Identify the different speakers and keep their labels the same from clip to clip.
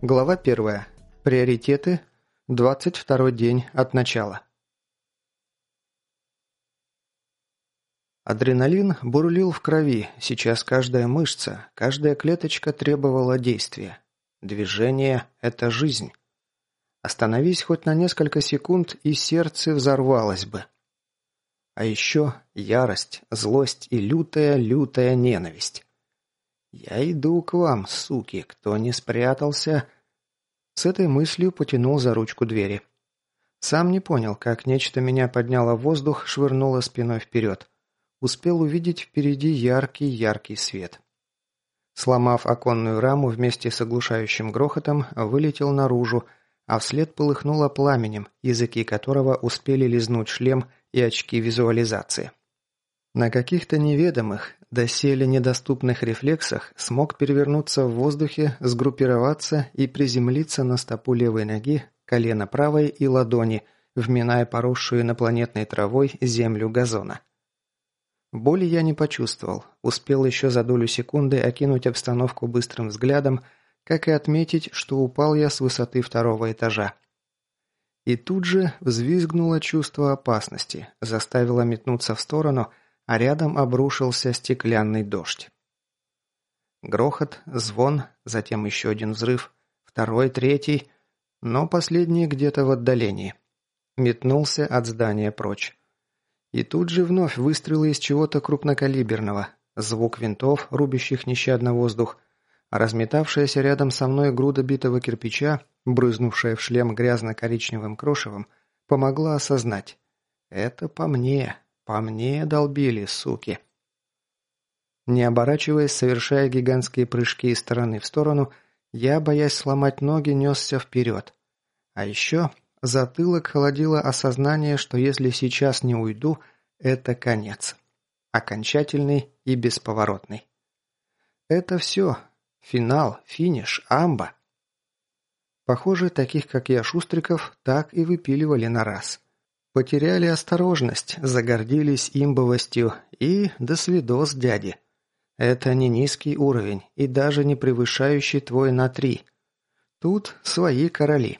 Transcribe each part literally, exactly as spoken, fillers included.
Speaker 1: Глава первая. Приоритеты. двадцать второй день от начала. Адреналин бурлил в крови, сейчас каждая мышца, каждая клеточка требовала действия. Движение – это жизнь. Остановись хоть на несколько секунд, и сердце взорвалось бы. А еще ярость, злость и лютая-лютая ненависть. «Я иду к вам, суки, кто не спрятался...» С этой мыслью потянул за ручку двери. Сам не понял, как нечто меня подняло в воздух, швырнуло спиной вперед. Успел увидеть впереди яркий-яркий свет. Сломав оконную раму вместе с оглушающим грохотом, вылетел наружу, а вслед полыхнуло пламенем, языки которого успели лизнуть шлем и очки визуализации. На каких-то неведомых, доселе недоступных рефлексах смог перевернуться в воздухе, сгруппироваться и приземлиться на стопу левой ноги, колено правой и ладони, вминая поросшую инопланетной травой землю газона. Боли я не почувствовал, успел еще за долю секунды окинуть обстановку быстрым взглядом, как и отметить, что упал я с высоты второго этажа. И тут же взвизгнуло чувство опасности, заставило метнуться в сторону, а рядом обрушился стеклянный дождь. Грохот, звон, затем еще один взрыв, второй, третий, но последний где-то в отдалении. Метнулся от здания прочь. И тут же вновь выстрелы из чего-то крупнокалиберного, звук винтов, рубящих нещадно воздух, а разметавшаяся рядом со мной груда битого кирпича, брызнувшая в шлем грязно-коричневым крошевом, помогла осознать. Это по мне. По мне долбили, суки. Не оборачиваясь, совершая гигантские прыжки из стороны в сторону, я, боясь сломать ноги, несся вперед. А еще затылок холодило осознание, что если сейчас не уйду, это конец. Окончательный и бесповоротный. Это все. Финал, финиш, амба. Похоже, таких как я шустриков так и выпиливали на раз. Потеряли осторожность, загордились имбовостью и до свидос, дяди. Это не низкий уровень и даже не превышающий твой на три. Тут свои короли.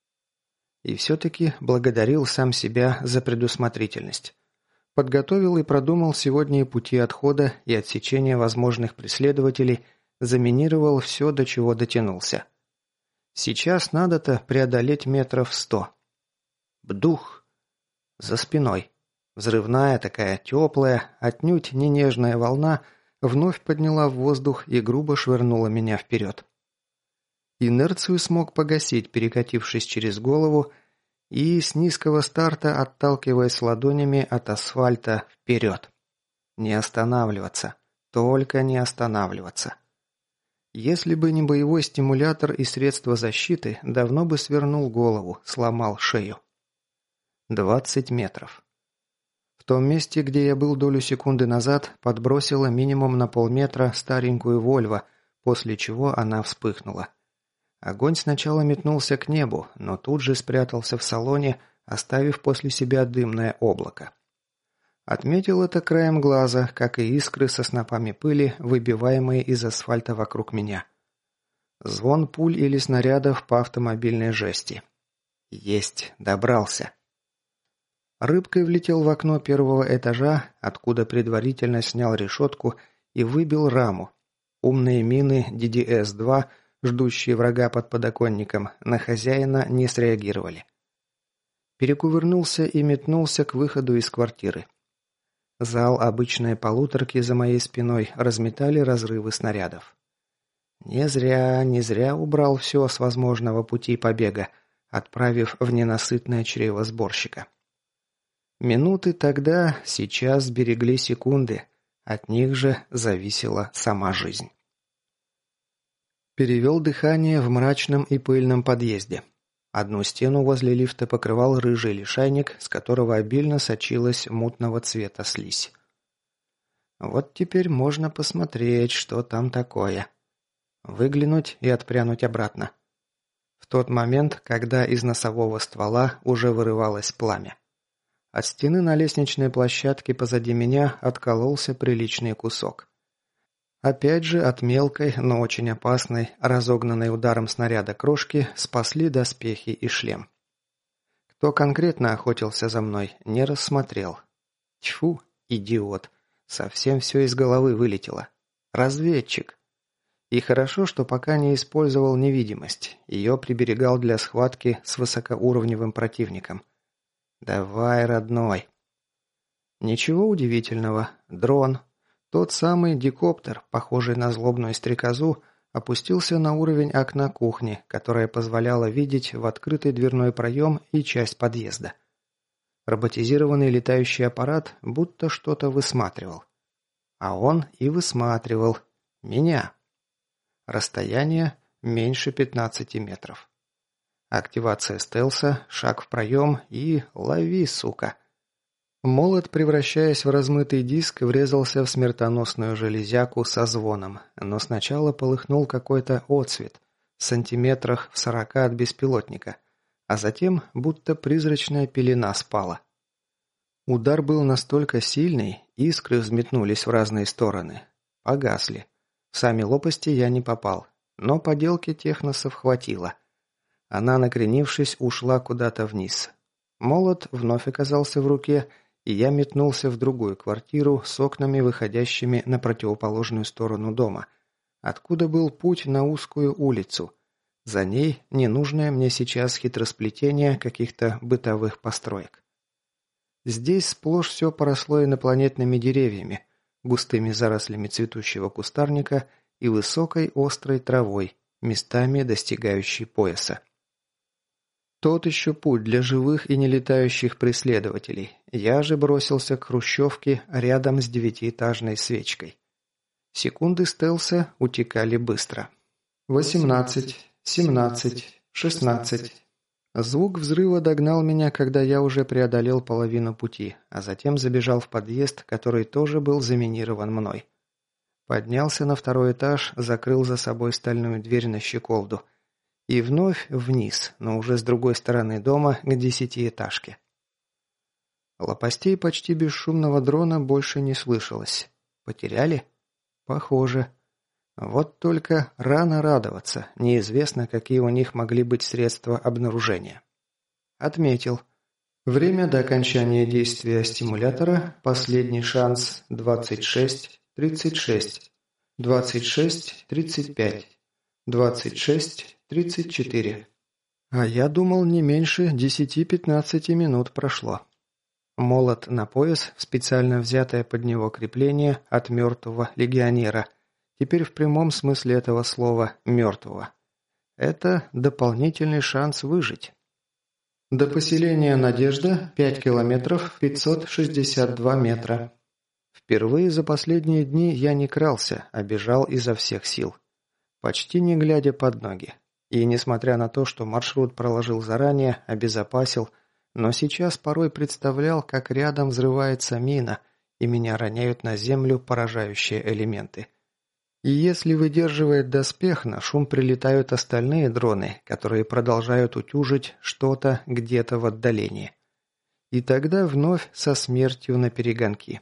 Speaker 1: И все-таки благодарил сам себя за предусмотрительность. Подготовил и продумал сегодня и пути отхода и отсечения возможных преследователей, заминировал все, до чего дотянулся. Сейчас надо-то преодолеть метров сто. Бдух! За спиной. Взрывная такая, теплая, отнюдь не нежная волна вновь подняла в воздух и грубо швырнула меня вперед. Инерцию смог погасить, перекатившись через голову и с низкого старта отталкиваясь ладонями от асфальта вперед. Не останавливаться. Только не останавливаться. Если бы не боевой стимулятор и средства защиты, давно бы свернул голову, сломал шею. Двадцать метров. В том месте, где я был долю секунды назад, подбросило минимум на полметра старенькую «Вольво», после чего она вспыхнула. Огонь сначала метнулся к небу, но тут же спрятался в салоне, оставив после себя дымное облако. Отметил это краем глаза, как и искры со снопами пыли, выбиваемые из асфальта вокруг меня. Звон пуль или снарядов по автомобильной жести. Есть, добрался. Рыбкой влетел в окно первого этажа, откуда предварительно снял решетку и выбил раму. Умные мины ди ди эс два, ждущие врага под подоконником, на хозяина не среагировали. Перекувырнулся и метнулся к выходу из квартиры. Зал обычной полуторки за моей спиной разметали разрывы снарядов. Не зря, не зря убрал все с возможного пути побега, отправив в ненасытное чрево сборщика. Минуты тогда, сейчас берегли секунды, от них же зависела сама жизнь. Перевел дыхание в мрачном и пыльном подъезде. Одну стену возле лифта покрывал рыжий лишайник, с которого обильно сочилась мутного цвета слизь. Вот теперь можно посмотреть, что там такое. Выглянуть и отпрянуть обратно. В тот момент, когда из носового ствола уже вырывалось пламя. От стены на лестничной площадке позади меня откололся приличный кусок. Опять же, от мелкой, но очень опасной, разогнанной ударом снаряда крошки спасли доспехи и шлем. Кто конкретно охотился за мной, не рассмотрел. Тьфу, идиот. Совсем все из головы вылетело. Разведчик. И хорошо, что пока не использовал невидимость. Ее приберегал для схватки с высокоуровневым противником. Давай, родной. Ничего удивительного. Дрон. Тот самый дикоптер, похожий на злобную стрекозу, опустился на уровень окна кухни, которое позволяло видеть в открытый дверной проем и часть подъезда. Роботизированный летающий аппарат будто что-то высматривал. А он и высматривал. Меня. Расстояние меньше пятнадцати метров. Активация стелса, шаг в проем и лови, сука. Молот, превращаясь в размытый диск, врезался в смертоносную железяку со звоном, но сначала полыхнул какой-то отсвет, сантиметрах в сорока от беспилотника, а затем будто призрачная пелена спала. Удар был настолько сильный, искры взметнулись в разные стороны. Погасли. В сами лопасти я не попал, но поделки техносов хватило. Она, накренившись, ушла куда-то вниз. Молот вновь оказался в руке, и я метнулся в другую квартиру с окнами, выходящими на противоположную сторону дома, откуда был путь на узкую улицу. За ней ненужное мне сейчас хитросплетение каких-то бытовых построек. Здесь сплошь все поросло инопланетными деревьями, густыми зарослями цветущего кустарника и высокой острой травой, местами достигающей пояса. Тот еще путь для живых и нелетающих преследователей. Я же бросился к хрущевке рядом с девятиэтажной свечкой. Секунды стелса утекали быстро. Восемнадцать, семнадцать, шестнадцать. Звук взрыва догнал меня, когда я уже преодолел половину пути, а затем забежал в подъезд, который тоже был заминирован мной. Поднялся на второй этаж, закрыл за собой стальную дверь на щеколду. И вновь вниз, но уже с другой стороны дома, к десятиэтажке. Лопастей почти бесшумного дрона больше не слышалось. Потеряли? Похоже. Вот только рано радоваться, неизвестно, какие у них могли быть средства обнаружения. Отметил. Время до окончания действия стимулятора, последний шанс двадцать шесть тридцать шесть, двадцать шесть тридцать пять, двадцать шесть тридцать четыре. А я думал, не меньше десяти-пятнадцати минут прошло. Молот на пояс, специально взятое под него крепление от мертвого легионера, теперь в прямом смысле этого слова «мертвого». Это дополнительный шанс выжить. До поселения Надежда пять километров пятьсот шестьдесят два метра. Впервые за последние дни я не крался, а бежал изо всех сил. Почти не глядя под ноги. И несмотря на то, что маршрут проложил заранее, обезопасил, но сейчас порой представлял, как рядом взрывается мина, и меня роняют на землю поражающие элементы. И если выдерживает доспех, на шум прилетают остальные дроны, которые продолжают утюжить что-то где-то в отдалении. И тогда вновь со смертью наперегонки.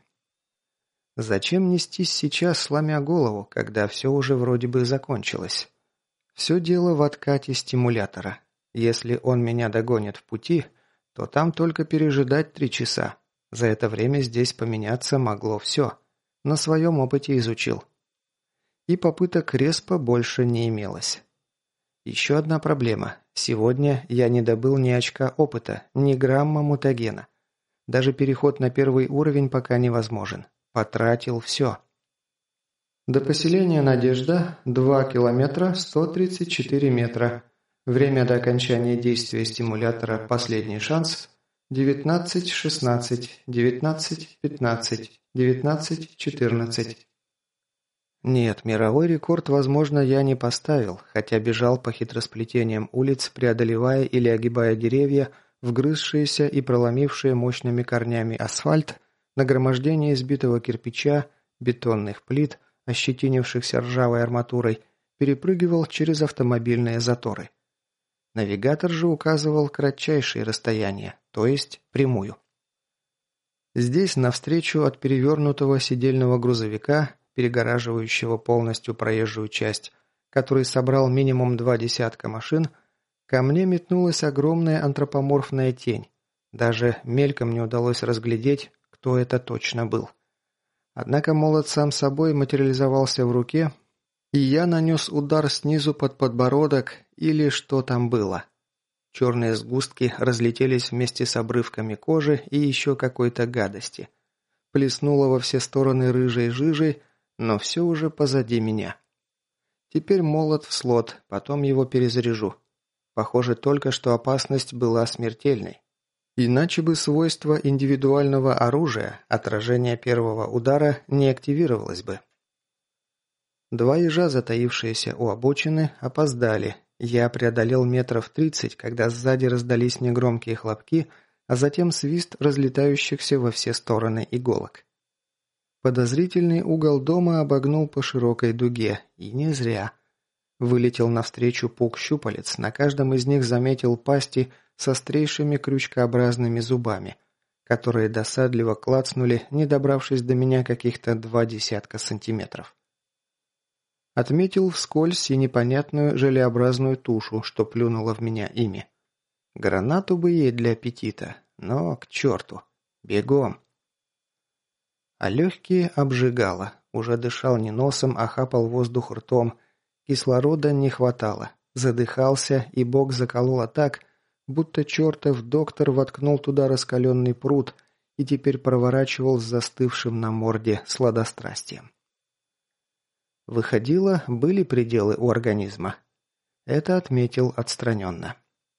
Speaker 1: Зачем нестись сейчас, сломя голову, когда все уже вроде бы закончилось? Все дело в откате стимулятора. Если он меня догонит в пути, то там только пережидать три часа. За это время здесь поменяться могло все. На своем опыте изучил. И попыток респа больше не имелось. Еще одна проблема. Сегодня я не добыл ни очка опыта, ни грамма мутагена. Даже переход на первый уровень пока невозможен. Потратил все. До поселения Надежда два километра сто тридцать четыре метра. Время до окончания действия стимулятора «Последний шанс» девятнадцать шестнадцать, девятнадцать пятнадцать, девятнадцать четырнадцать. Нет, мировой рекорд, возможно, я не поставил, хотя бежал по хитросплетениям улиц, преодолевая или огибая деревья, вгрызшиеся и проломившие мощными корнями асфальт, нагромождение избитого кирпича, бетонных плит, ощетинившихся ржавой арматурой, перепрыгивал через автомобильные заторы. Навигатор же указывал кратчайшие расстояния, то есть прямую. Здесь, навстречу от перевернутого сидельного грузовика, перегораживающего полностью проезжую часть, который собрал минимум два десятка машин, ко мне метнулась огромная антропоморфная тень. Даже мельком не удалось разглядеть, кто это точно был. Однако молот сам собой материализовался в руке, и я нанес удар снизу под подбородок или что там было. Черные сгустки разлетелись вместе с обрывками кожи и еще какой-то гадости. Плеснуло во все стороны рыжей жижей, но все уже позади меня. Теперь молот в слот, потом его перезаряжу. Похоже, только что опасность была смертельной. Иначе бы свойство индивидуального оружия, отражение первого удара, не активировалось бы. Два ежа, затаившиеся у обочины, опоздали. Я преодолел метров тридцать, когда сзади раздались негромкие хлопки, а затем свист разлетающихся во все стороны иголок. Подозрительный угол дома обогнул по широкой дуге, и не зря. Вылетел навстречу пук щупалец, на каждом из них заметил пасти с острейшими крючкообразными зубами, которые досадливо клацнули, не добравшись до меня каких-то два десятка сантиметров. Отметил вскользь и непонятную желеобразную тушу, что плюнула в меня ими. Гранату бы ей для аппетита, но к черту. Бегом. А легкие обжигало. Уже дышал не носом, а хапал воздух ртом. Кислорода не хватало. Задыхался, и бок закололо так, будто чертов доктор воткнул туда раскаленный прут и теперь проворачивал с застывшим на морде сладострастием. Выходило, были пределы у организма. Это отметил отстраненно.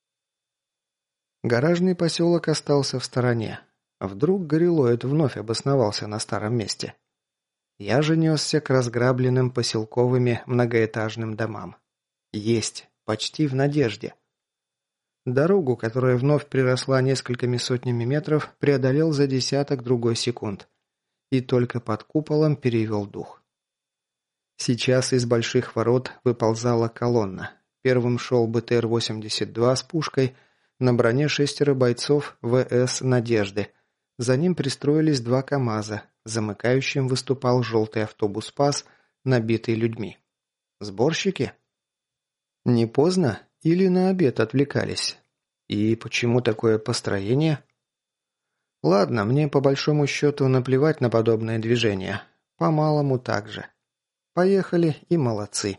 Speaker 1: Гаражный поселок остался в стороне. Вдруг горилоид вновь обосновался на старом месте. Я же несся к разграбленным поселковыми многоэтажным домам. Есть, почти в надежде. Дорогу, которая вновь приросла несколькими сотнями метров, преодолел за десяток другой секунд. И только под куполом перевел дух. Сейчас из больших ворот выползала колонна. Первым шел бэ тэ эр восемьдесят два с пушкой, на броне шестеро бойцов вэ эс «Надежды». За ним пристроились два КАМАЗа, замыкающим выступал желтый автобус «ПАЗ», набитый людьми. Сборщики? Не поздно? Или на обед отвлекались? И почему такое построение? Ладно, мне по большому счету наплевать на подобное движение. По-малому так же. Поехали и молодцы.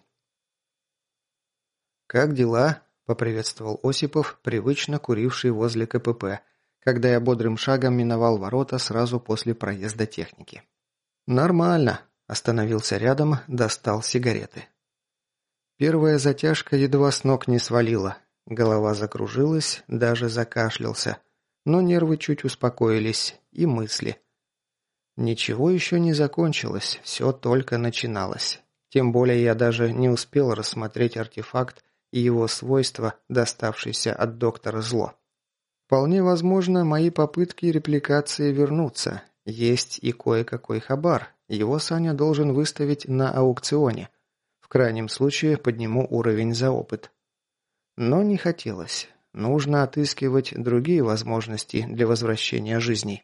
Speaker 1: «Как дела?» – поприветствовал Осипов, привычно куривший возле ка пэ пэ, когда я бодрым шагом миновал ворота сразу после проезда техники. «Нормально», – остановился рядом, достал сигареты. Первая затяжка едва с ног не свалила. Голова закружилась, даже закашлялся. Но нервы чуть успокоились, и мысли. Ничего еще не закончилось, все только начиналось. Тем более я даже не успел рассмотреть артефакт и его свойства, доставшиеся от доктора Зло. Вполне возможно, мои попытки репликации вернутся. Есть и кое-какой хабар. Его Саня должен выставить на аукционе. В крайнем случае подниму уровень за опыт. Но не хотелось. Нужно отыскивать другие возможности для возвращения жизни.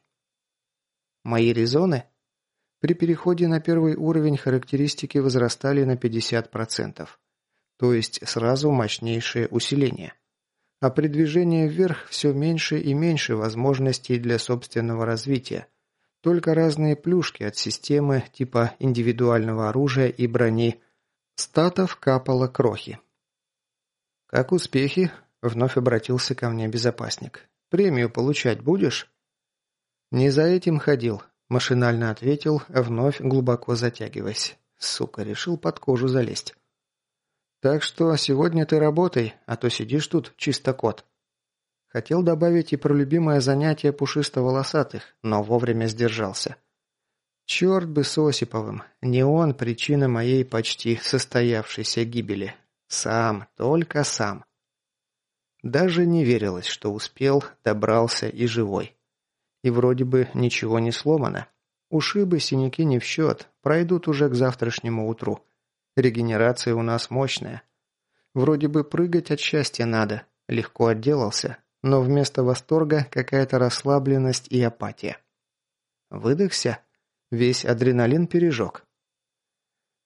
Speaker 1: Мои резоны? При переходе на первый уровень характеристики возрастали на пятьдесят процентов. То есть сразу мощнейшее усиление. А при движении вверх все меньше и меньше возможностей для собственного развития. Только разные плюшки от системы типа индивидуального оружия и брони. Статов капало крохи. «Как успехи?» – вновь обратился ко мне безопасник. «Премию получать будешь?» «Не за этим ходил», – машинально ответил, вновь глубоко затягиваясь. Сука, решил под кожу залезть. «Так что сегодня ты работай, а то сидишь тут чисто кот». Хотел добавить и про любимое занятие пушисто-волосатых, но вовремя сдержался. Черт бы с Осиповым, не он причина моей почти состоявшейся гибели. Сам, только сам. Даже не верилось, что успел, добрался и живой. И вроде бы ничего не сломано. Ушибы, синяки не в счет, пройдут уже к завтрашнему утру. Регенерация у нас мощная. Вроде бы прыгать от счастья надо, легко отделался, но вместо восторга какая-то расслабленность и апатия. Выдохся, весь адреналин пережег.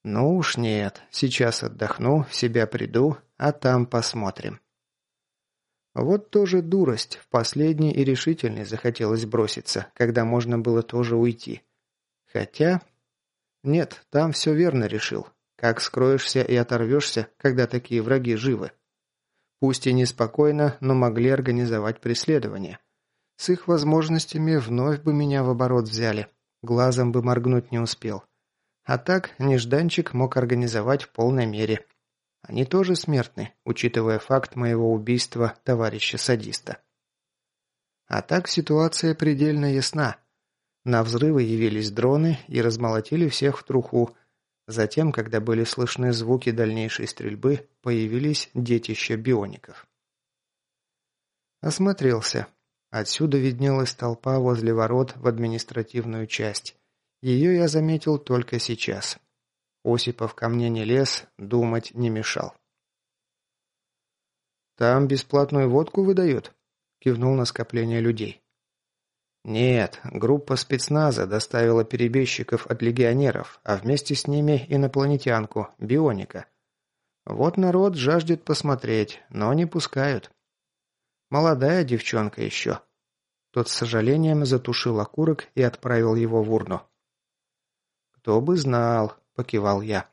Speaker 1: Ну уж нет, сейчас отдохну, в себя приду, а там посмотрим. Вот тоже дурость, в последний и решительный захотелось броситься, когда можно было тоже уйти. Хотя... Нет, там все верно решил. Как скроешься и оторвешься, когда такие враги живы? Пусть и неспокойно, но могли организовать преследование. С их возможностями вновь бы меня в оборот взяли. Глазом бы моргнуть не успел. А так нежданчик мог организовать в полной мере. Они тоже смертны, учитывая факт моего убийства товарища-садиста. А так ситуация предельно ясна. На взрывы явились дроны и размолотили всех в труху. Затем, когда были слышны звуки дальнейшей стрельбы, появились детища биоников. Осмотрелся. Отсюда виднелась толпа возле ворот в административную часть. Ее я заметил только сейчас. Осипов ко мне не лез, думать не мешал. «Там бесплатную водку выдают?» – кивнул на скопление людей. «Нет, группа спецназа доставила перебежчиков от легионеров, а вместе с ними инопланетянку, бионика. Вот народ жаждет посмотреть, но не пускают. Молодая девчонка еще». Тот с сожалением затушил окурок и отправил его в урну. «Кто бы знал», – покивал я.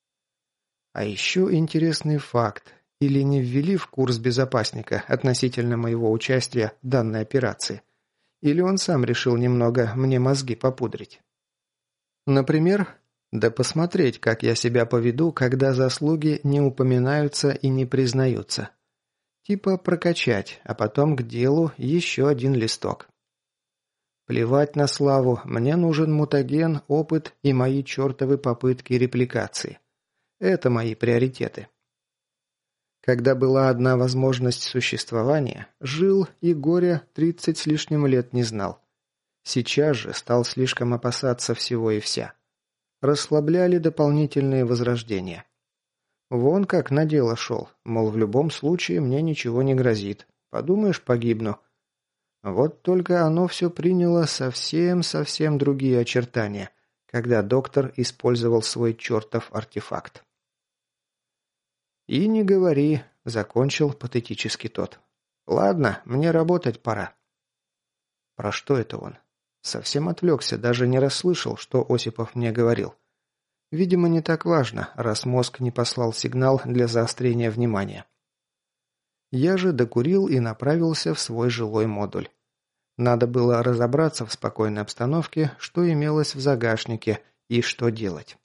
Speaker 1: А еще интересный факт. Или не ввели в курс безопасника относительно моего участия в данной операции. Или он сам решил немного мне мозги попудрить. Например, да посмотреть, как я себя поведу, когда заслуги не упоминаются и не признаются. Типа прокачать, а потом к делу еще один листок. Плевать на славу, мне нужен мутаген, опыт и мои чертовы попытки репликации. Это мои приоритеты. Когда была одна возможность существования, жил и горя тридцать с лишним лет не знал. Сейчас же стал слишком опасаться всего и вся. Расслабляли дополнительные возрождения. Вон как на дело шел, мол, в любом случае мне ничего не грозит. Подумаешь, погибну. Вот только оно все приняло совсем-совсем другие очертания, когда доктор использовал свой чертов артефакт. «И не говори», — закончил патетически тот. «Ладно, мне работать пора». Про что это он? Совсем отвлекся, даже не расслышал, что Осипов мне говорил. Видимо, не так важно, раз мозг не послал сигнал для заострения внимания. Я же докурил и направился в свой жилой модуль. Надо было разобраться в спокойной обстановке, что имелось в загашнике и что делать.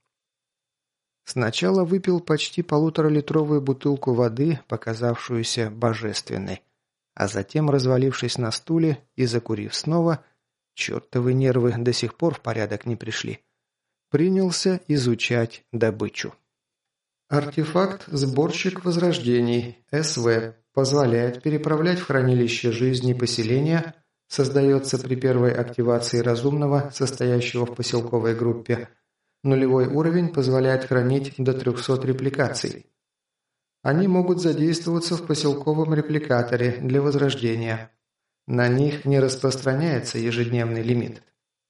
Speaker 1: Сначала выпил почти полуторалитровую бутылку воды, показавшуюся божественной, а затем, развалившись на стуле и закурив снова, чертовы нервы до сих пор в порядок не пришли, принялся изучать добычу. Артефакт «Сборщик возрождений» СВ позволяет переправлять в хранилище жизни поселения, создается при первой активации разумного, состоящего в поселковой группе. Нулевой уровень позволяет хранить до трехсот репликаций. Они могут задействоваться в поселковом репликаторе для возрождения. На них не распространяется ежедневный лимит.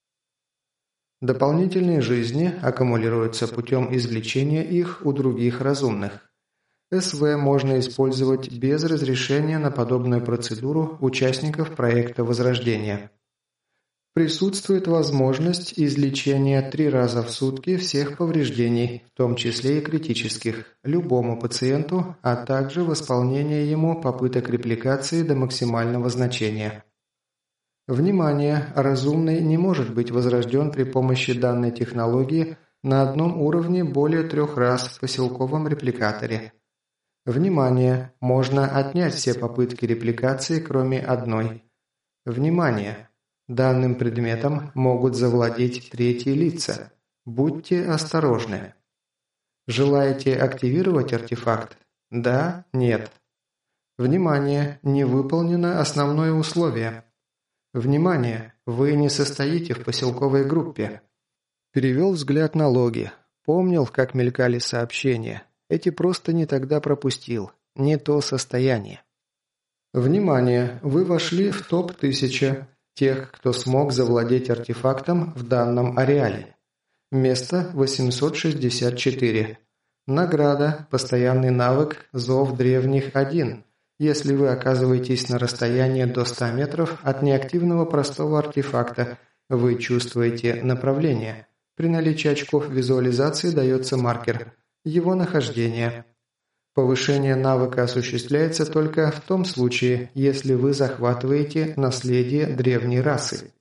Speaker 1: Дополнительные жизни аккумулируются путем извлечения их у других разумных. СВ можно использовать без разрешения на подобную процедуру участников проекта возрождения. Присутствует возможность излечения три раза в сутки всех повреждений, в том числе и критических, любому пациенту, а также восполнение ему попыток репликации до максимального значения. Внимание! Разумный не может быть возрожден при помощи данной технологии на одном уровне более трех раз в поселковом репликаторе. Внимание! Можно отнять все попытки репликации, кроме одной. Внимание! Данным предметом могут завладеть третьи лица. Будьте осторожны. Желаете активировать артефакт? Да? Нет? Внимание! Не выполнено основное условие. Внимание! Вы не состоите в поселковой группе. Перевел взгляд на логи. Помнил, как мелькали сообщения. Эти просто не тогда пропустил. Не то состояние. Внимание! Вы вошли в топ тысяча тех, кто смог завладеть артефактом в данном ареале. Место восемьсот шестьдесят четыре. Награда «Постоянный навык Зов древних один». Если вы оказываетесь на расстоянии до ста метров от неактивного простого артефакта, вы чувствуете направление. При наличии очков визуализации дается маркер. Его нахождение. Повышение навыка осуществляется только в том случае, если вы захватываете наследие древней расы.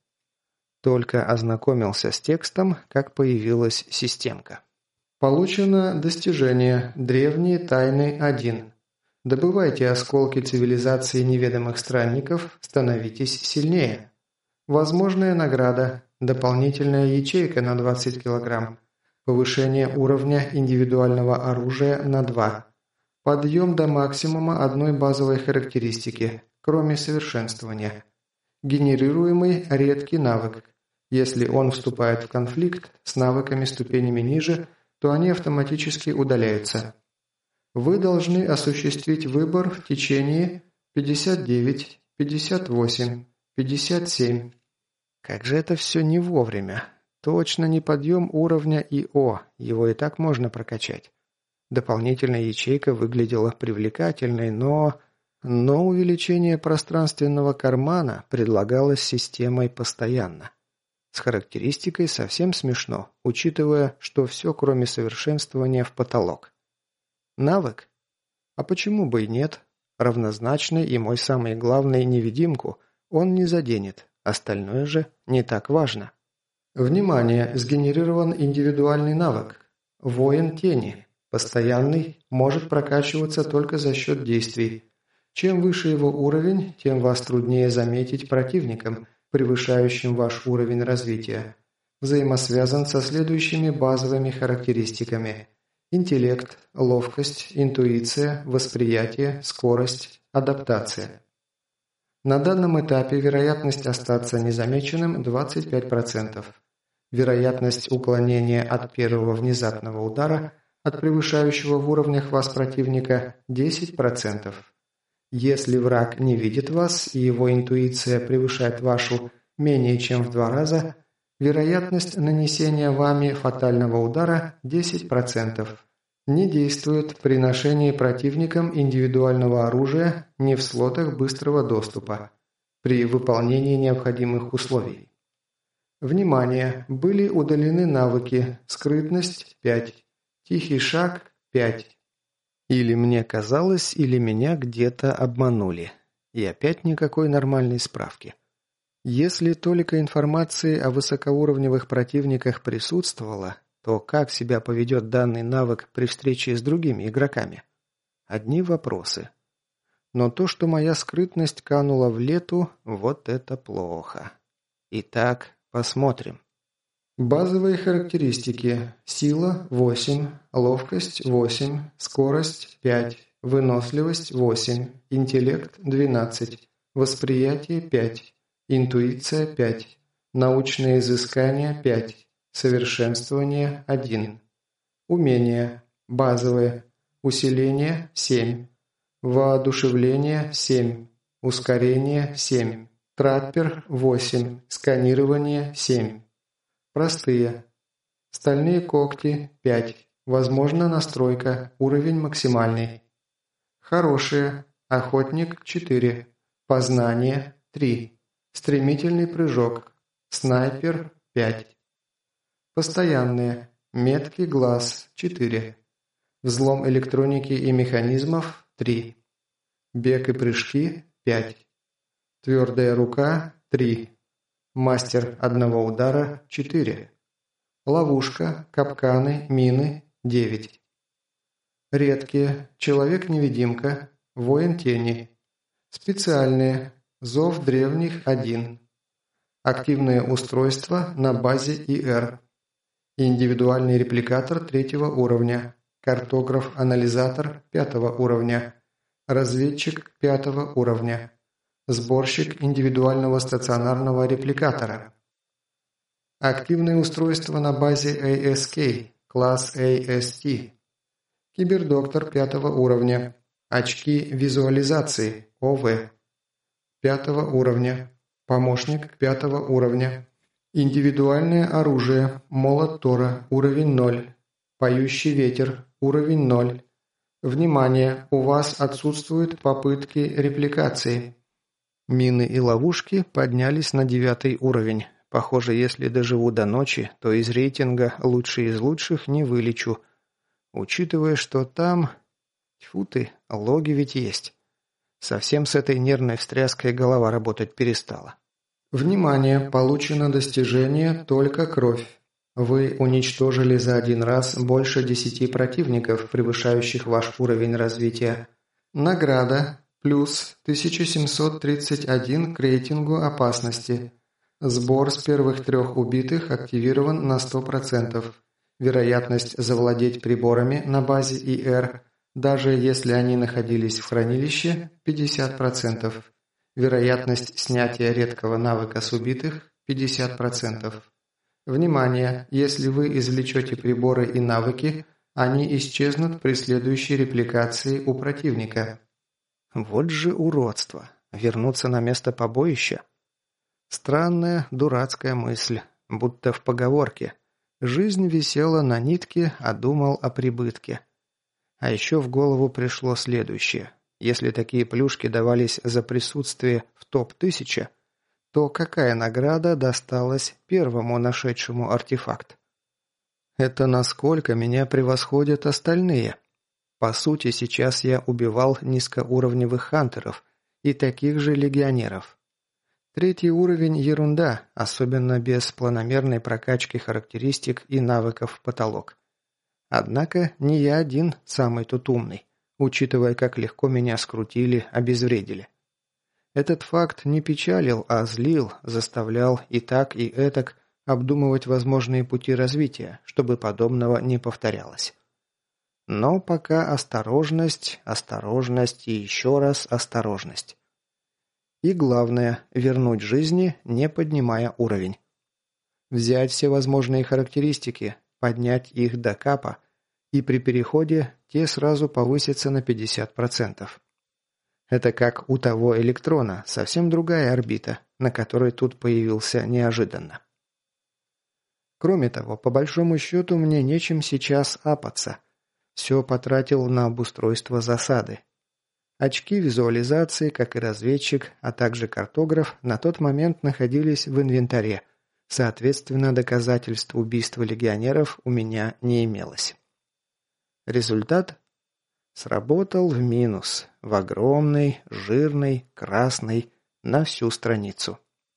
Speaker 1: Только ознакомился с текстом, как появилась системка. Получено достижение «Древние тайны один». Добывайте осколки цивилизации неведомых странников, становитесь сильнее. Возможная награда – дополнительная ячейка на двадцать килограмм, повышение уровня индивидуального оружия на два, подъем до максимума одной базовой характеристики, кроме совершенствования, генерируемый редкий навык. Если он вступает в конфликт с навыками ступенями ниже, то они автоматически удаляются. Вы должны осуществить выбор в течение пятьдесят девять, пятьдесят восемь, пятьдесят семь. Как же это все не вовремя. Точно не подъем уровня ИО, его и так можно прокачать. Дополнительная ячейка выглядела привлекательной, но... Но увеличение пространственного кармана предлагалось системой постоянно. С характеристикой совсем смешно, учитывая, что все кроме совершенствования в потолок. Навык? А почему бы и нет? Равнозначный и мой самый главный невидимку он не заденет, остальное же не так важно. Внимание! Сгенерирован индивидуальный навык. Воин тени. Постоянный, может прокачиваться только за счет действий. Чем выше его уровень, тем вас труднее заметить противником, превышающим ваш уровень развития. Взаимосвязан со следующими базовыми характеристиками. Интеллект, ловкость, интуиция, восприятие, скорость, адаптация. На данном этапе вероятность остаться незамеченным двадцать пять процентов. Вероятность уклонения от первого внезапного удара от превышающего в уровнях вас противника десять процентов. Если враг не видит вас и его интуиция превышает вашу менее чем в два раза, вероятность нанесения вами фатального удара десять процентов. Не действует при ношении противником индивидуального оружия не в слотах быстрого доступа, при выполнении необходимых условий. Внимание! Были удалены навыки «Скрытность» пять, «Тихий шаг» пять. Или мне казалось, или меня где-то обманули. И опять никакой нормальной справки. Если только информации о высокоуровневых противниках присутствовало, то как себя поведет данный навык при встрече с другими игроками? Одни вопросы. Но то, что моя скрытность канула в лету, вот это плохо. Итак, посмотрим. Базовые характеристики. Сила – восемь, ловкость – восемь, скорость – пять, выносливость – восемь, интеллект – двенадцать, восприятие – пять, интуиция – пять, научные изыскания – пять, совершенствование – один. Умения. Базовые. Усиление – семь, воодушевление – семь, ускорение – семь, траппер – восемь, сканирование – семь. Простые. Стальные когти – пять. Возможна настройка. Уровень максимальный. Хорошие. Охотник – четыре. Познание – три. Стремительный прыжок. Снайпер – пять. Постоянные. Меткий глаз – четыре. Взлом электроники и механизмов – три. Бег и прыжки – пять. Твердая рука – три. Мастер одного удара – четыре. Ловушка, капканы, мины – девять. Редкие. Человек-невидимка, воин тени. Специальные. Зов древних – один. Активное устройство на базе ИР. Индивидуальный репликатор третьего уровня. Картограф-анализатор пятого уровня. Разведчик пятого уровня. Сборщик индивидуального стационарного репликатора. Активное устройство на базе эй эс кей, класс эй эс ти. Кибердоктор пятого уровня. Очки визуализации, ОВ. Пятого уровня. Помощник пятого уровня. Индивидуальное оружие. Молот Тора. Уровень ноль. Поющий ветер. Уровень ноль. Внимание! У вас отсутствуют попытки репликации. Мины и ловушки поднялись на девятый уровень. Похоже, если доживу до ночи, то из рейтинга «лучший из лучших» не вылечу. Учитывая, что там... Тьфу ты, логи ведь есть. Совсем с этой нервной встряской голова работать перестала. Внимание! Получено достижение «Только кровь». Вы уничтожили за один раз больше десяти противников, превышающих ваш уровень развития. Награда плюс тысяча семьсот тридцать один к рейтингу опасности. Сбор с первых трех убитых активирован на сто процентов. Вероятность завладеть приборами на базе И Р, даже если они находились в хранилище, пятьдесят процентов. Вероятность снятия редкого навыка с убитых – пятьдесят процентов. Внимание! Если вы извлечете приборы и навыки, они исчезнут при следующей репликации у противника. Вот же уродство! Вернуться на место побоища? Странная, дурацкая мысль, будто в поговорке. Жизнь висела на нитке, а думал о прибытке. А еще в голову пришло следующее. Если такие плюшки давались за присутствие в топ тысяча, то какая награда досталась первому нашедшему артефакт? Это насколько меня превосходят остальные. По сути, сейчас я убивал низкоуровневых хантеров и таких же легионеров. Третий уровень – ерунда, особенно без планомерной прокачки характеристик и навыков в потолок. Однако не я один самый тут умный, учитывая, как легко меня скрутили, обезвредили. Этот факт не печалил, а злил, заставлял и так, и этак обдумывать возможные пути развития, чтобы подобного не повторялось. Но пока осторожность, осторожность и еще раз осторожность. И главное – вернуть жизни, не поднимая уровень. Взять все возможные характеристики, поднять их до капа, и при переходе те сразу повысятся на пятьдесят процентов. Это как у того электрона, совсем другая орбита, на которой тут появился неожиданно. Кроме того, по большому счету мне нечем сейчас апаться. Все потратил на обустройство засады. Очки визуализации, как и разведчик, а также картограф, на тот момент находились в инвентаре. Соответственно, доказательств убийства легионеров у меня не имелось. Результат? Сработал в минус, в огромный, жирный, красный, на всю страницу.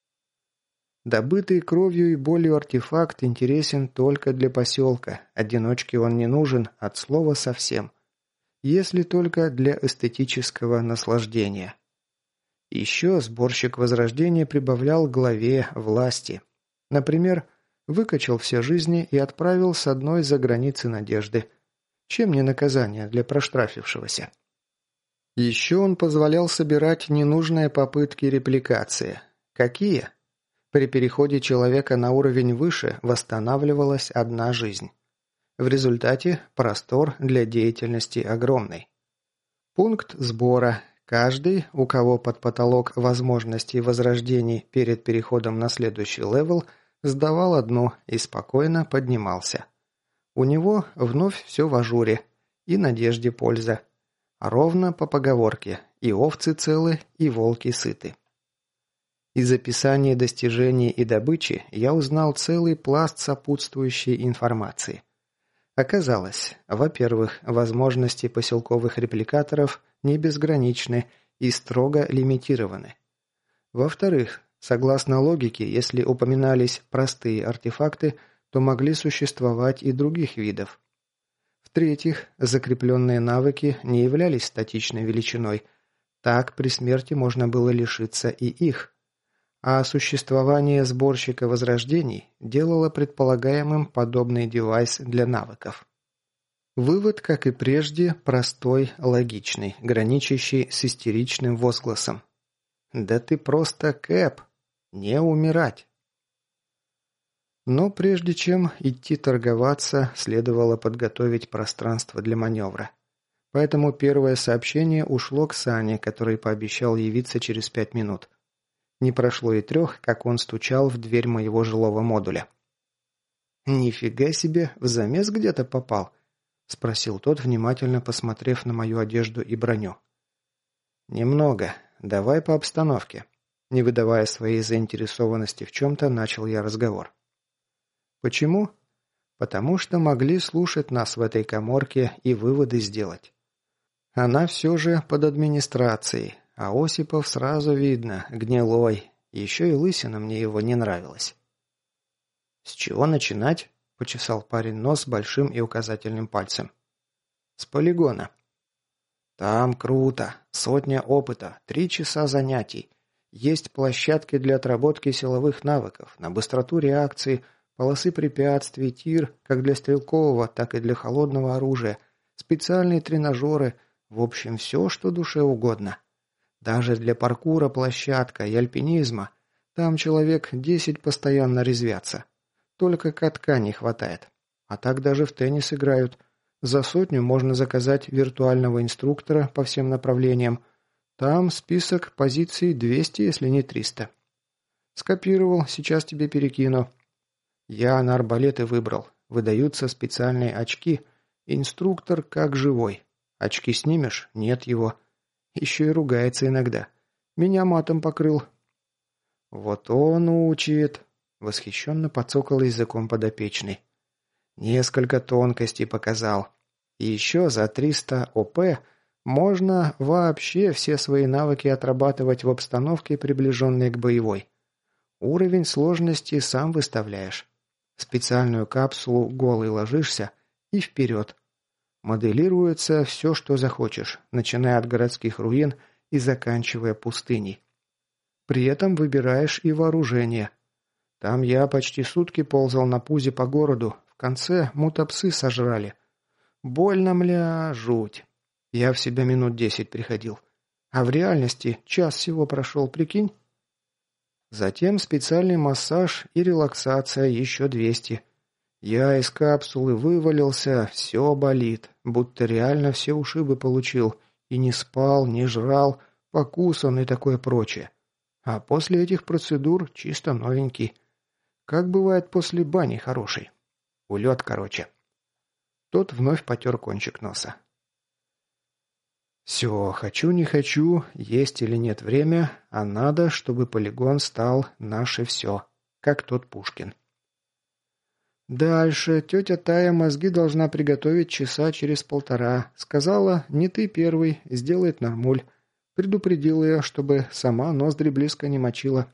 Speaker 1: Добытый кровью и болью артефакт интересен только для поселка, одиночке он не нужен от слова совсем. Если только для эстетического наслаждения. Еще сборщик Возрождения прибавлял главе власти. Например, выкачал все жизни и отправил с одной за границы надежды. Чем не наказание для проштрафившегося? Еще он позволял собирать ненужные попытки репликации. Какие? При переходе человека на уровень выше восстанавливалась одна жизнь. В результате простор для деятельности огромный. Пункт сбора. Каждый, у кого под потолок возможностей возрождений перед переходом на следующий левел, сдавал одну и спокойно поднимался. У него вновь все в ажуре и надежде польза. Ровно по поговорке: и овцы целы, и волки сыты. Из описания достижений и добычи я узнал целый пласт сопутствующей информации. Оказалось, во-первых, возможности поселковых репликаторов не безграничны и строго лимитированы. Во-вторых, согласно логике, если упоминались простые артефакты, то могли существовать и других видов. В-третьих, закрепленные навыки не являлись статичной величиной. Так при смерти можно было лишиться и их. А существование сборщика возрождений делало предполагаемым подобный девайс для навыков. Вывод, как и прежде, простой, логичный, граничащий с истеричным возгласом. «Да ты просто Кэп! Не умирать!» Но прежде чем идти торговаться, следовало подготовить пространство для маневра. Поэтому первое сообщение ушло к Сане, который пообещал явиться через пять минут. Не прошло и трех, как он стучал в дверь моего жилого модуля. «Нифига себе, в замес где-то попал?» – спросил тот, внимательно посмотрев на мою одежду и броню. «Немного. Давай по обстановке». Не выдавая своей заинтересованности в чем-то, начал я разговор. «Почему?» «Потому что могли слушать нас в этой каморке и выводы сделать. Она все же под администрацией, а Осипов сразу видно, гнилой, еще и лысина мне его не нравилась». «С чего начинать?» – почесал парень нос большим и указательным пальцем. «С полигона». «Там круто. Сотня опыта, три часа занятий. Есть площадки для отработки силовых навыков, на быстроту реакции, полосы препятствий, тир, как для стрелкового, так и для холодного оружия, специальные тренажеры, в общем, все, что душе угодно. Даже для паркура площадка и альпинизма. Там человек десять постоянно резвятся. Только катка не хватает. А так даже в теннис играют. За сотню можно заказать виртуального инструктора по всем направлениям. Там список позиций двести, если не триста. Скопировал, сейчас тебе перекину. Я на арбалеты выбрал. Выдаются специальные очки. Инструктор как живой. Очки снимешь? Нет его. Еще и ругается иногда. Меня матом покрыл. Вот он учит. Восхищенно подцокал языком подопечный. Несколько тонкостей показал. И еще за триста ОП можно вообще все свои навыки отрабатывать в обстановке, приближенной к боевой. Уровень сложности сам выставляешь. В специальную капсулу голый ложишься и вперед. Моделируется все, что захочешь, начиная от городских руин и заканчивая пустыней. При этом выбираешь и вооружение. Там я почти сутки ползал на пузе по городу, в конце мутопсы сожрали. Больно, мля, жуть. Я в себя минут десять приходил. А в реальности час всего прошел, прикинь? Затем специальный массаж и релаксация еще двести. Я из капсулы вывалился, все болит, будто реально все ушибы получил. И не спал, не жрал, покусан и такое прочее. А после этих процедур чисто новенький. Как бывает после бани хорошей. Улет, короче. Тот вновь потер кончик носа. Все, хочу не хочу, есть или нет время, а надо, чтобы полигон стал наше все, как тот Пушкин. Дальше тетя Тая мозги должна приготовить часа через полтора. Сказала, не ты первый, сделает нормуль. Предупредил ее, чтобы сама ноздри близко не мочила.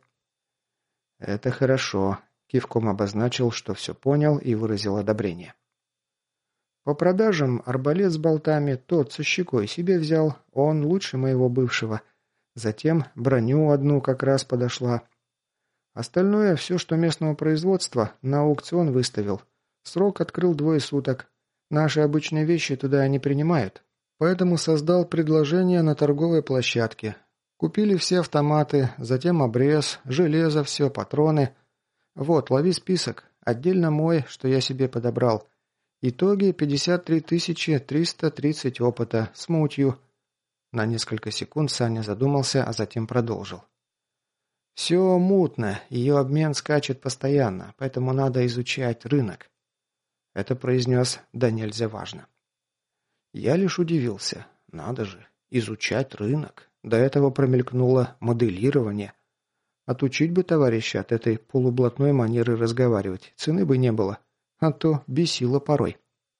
Speaker 1: Это хорошо. Кивком обозначил, что все понял и выразил одобрение. По продажам арбалет с болтами тот со щекой себе взял, он лучше моего бывшего. Затем броню одну как раз подошла. Остальное, все, что местного производства, на аукцион выставил. Срок открыл двое суток. Наши обычные вещи туда не принимают. Поэтому создал предложение на торговой площадке. Купили все автоматы, затем обрез, железо, все, патроны. Вот, лови список. Отдельно мой, что я себе подобрал. Итоги пятьдесят три тысячи триста тридцать опыта, с мутью. На несколько секунд Саня задумался, а затем продолжил. Все мутно, ее обмен скачет постоянно, поэтому надо изучать рынок. Это произнес да нельзя важно. Я лишь удивился. Надо же, изучать рынок. До этого промелькнуло моделирование. Отучить бы товарища от этой полублатной манеры разговаривать, цены бы не было, а то бесило порой.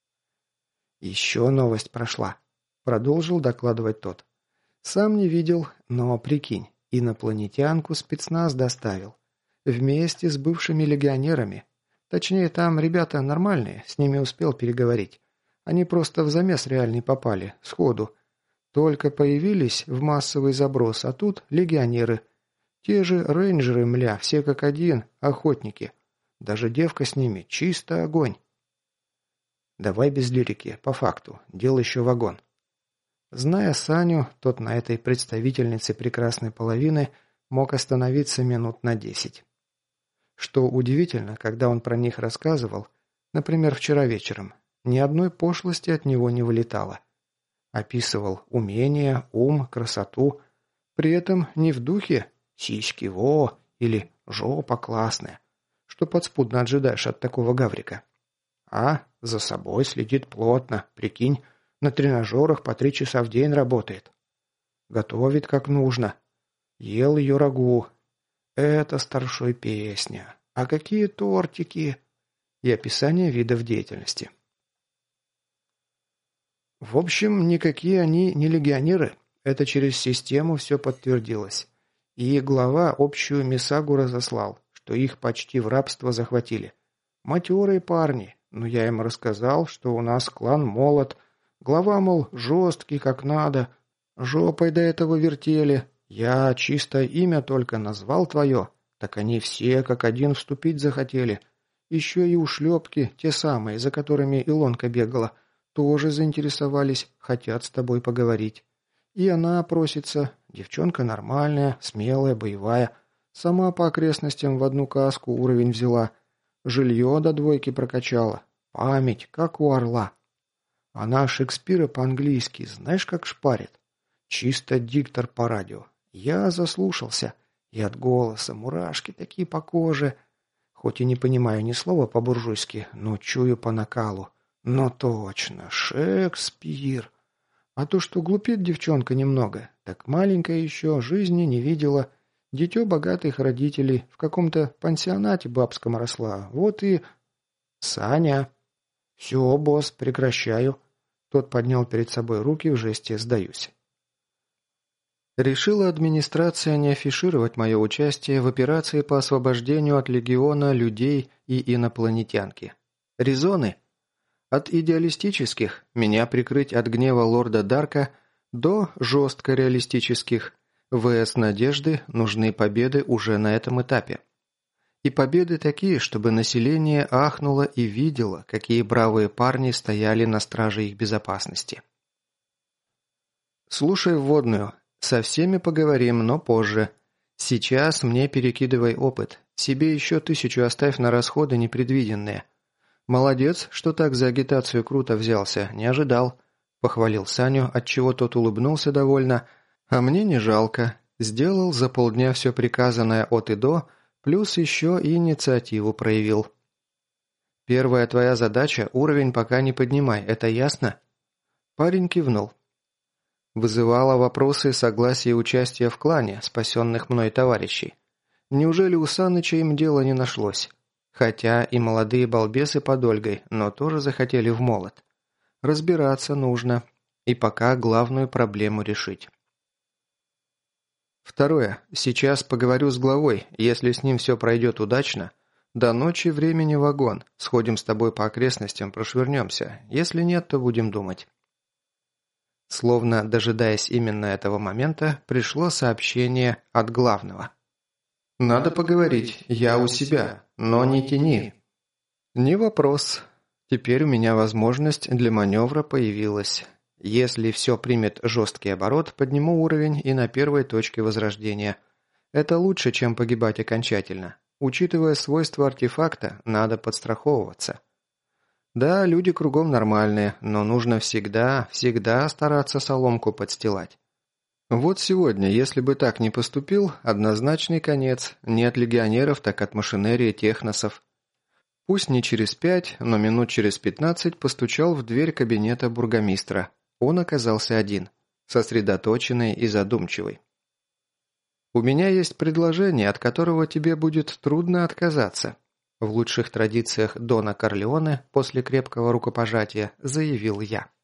Speaker 1: Еще новость прошла. Продолжил докладывать тот. Сам не видел, но прикинь, инопланетянку спецназ доставил. Вместе с бывшими легионерами. Точнее, там ребята нормальные, с ними успел переговорить. Они просто в замес реальный попали, сходу. Только появились в массовый заброс, а тут легионеры. Те же рейнджеры, мля, все как один, охотники. Даже девка с ними, чисто огонь. Давай без лирики, по факту, дел еще вагон. Зная Саню, тот на этой представительнице прекрасной половины мог остановиться минут на десять. Что удивительно, когда он про них рассказывал, например, вчера вечером, ни одной пошлости от него не вылетало. Описывал умение, ум, красоту, при этом не в духе «Сиськи во» или «жопа классная», что подспудно ожидаешь от такого гаврика. А за собой следит плотно, прикинь, на тренажерах по три часа в день работает. Готовит как нужно. Ел ее рагу. Это старшой песня. А какие тортики! И описание видов деятельности. В общем, никакие они не легионеры. Это через систему все подтвердилось. И глава общую Мисагу разослал, что их почти в рабство захватили. Матерые парни. Но я им рассказал, что у нас клан молод. Глава, мол, жесткий как надо. Жопой до этого вертели. Я чисто имя только назвал твое. Так они все как один вступить захотели. Еще и ушлепки, те самые, за которыми Илонка бегала, тоже заинтересовались, хотят с тобой поговорить. И она просится. Девчонка нормальная, смелая, боевая. Сама по окрестностям в одну каску уровень взяла. Жилье до двойки прокачала. Память, как у орла. Она Шекспира по-английски, знаешь, как шпарит. Чисто диктор по радио. Я заслушался. И от голоса мурашки такие по коже. Хоть и не понимаю ни слова по-буржуйски, но чую по накалу. Но точно, Шекспир. А то, что глупит девчонка немного, так маленькая еще, жизни не видела. Дитё богатых родителей, в каком-то пансионате бабском росла. Вот и... Саня. Все, босс, прекращаю. Тот поднял перед собой руки в жесте «сдаюсь». Решила администрация не афишировать мое участие в операции по освобождению от легиона людей и инопланетянки. Резоны? От идеалистических – меня прикрыть от гнева лорда Дарка до жестко реалистических – ВС Надежды нужны победы уже на этом этапе. И победы такие, чтобы население ахнуло и видело, какие бравые парни стояли на страже их безопасности. Слушай вводную. Со всеми поговорим, но позже. Сейчас мне перекидывай опыт. Себе еще тысячу оставь на расходы непредвиденные. Молодец, что так за агитацию круто взялся, не ожидал. Похвалил Саню, отчего тот улыбнулся довольно. А мне не жалко. Сделал за полдня все приказанное от и до, плюс еще и инициативу проявил. Первая твоя задача – уровень пока не поднимай, это ясно? Парень кивнул. Вызывало вопросы согласия и участия в клане спасенных мной товарищей. Неужели у Саныча им дела не нашлось? Хотя и молодые балбесы под Ольгой, но тоже захотели в молот. Разбираться нужно. И пока главную проблему решить. Второе. Сейчас поговорю с главой. Если с ним все пройдет удачно, до ночи времени вагон. Сходим с тобой по окрестностям, прошвырнемся. Если нет, то будем думать. Словно дожидаясь именно этого момента, пришло сообщение от главного. «Надо поговорить. Я у себя. Но не тяни». «Не вопрос. Теперь у меня возможность для маневра появилась. Если все примет жесткий оборот, подниму уровень и на первой точке возрождения. Это лучше, чем погибать окончательно. Учитывая свойства артефакта, надо подстраховываться. Да, люди кругом нормальные, но нужно всегда, всегда стараться соломку подстилать. Вот сегодня, если бы так не поступил, однозначный конец. Не от легионеров, так от машинерии техносов. Пусть не через пять, но минут через пятнадцать постучал в дверь кабинета бургомистра. Он оказался один, сосредоточенный и задумчивый. «У меня есть предложение, от которого тебе будет трудно отказаться», в лучших традициях Дона Корлеоне после крепкого рукопожатия заявил я.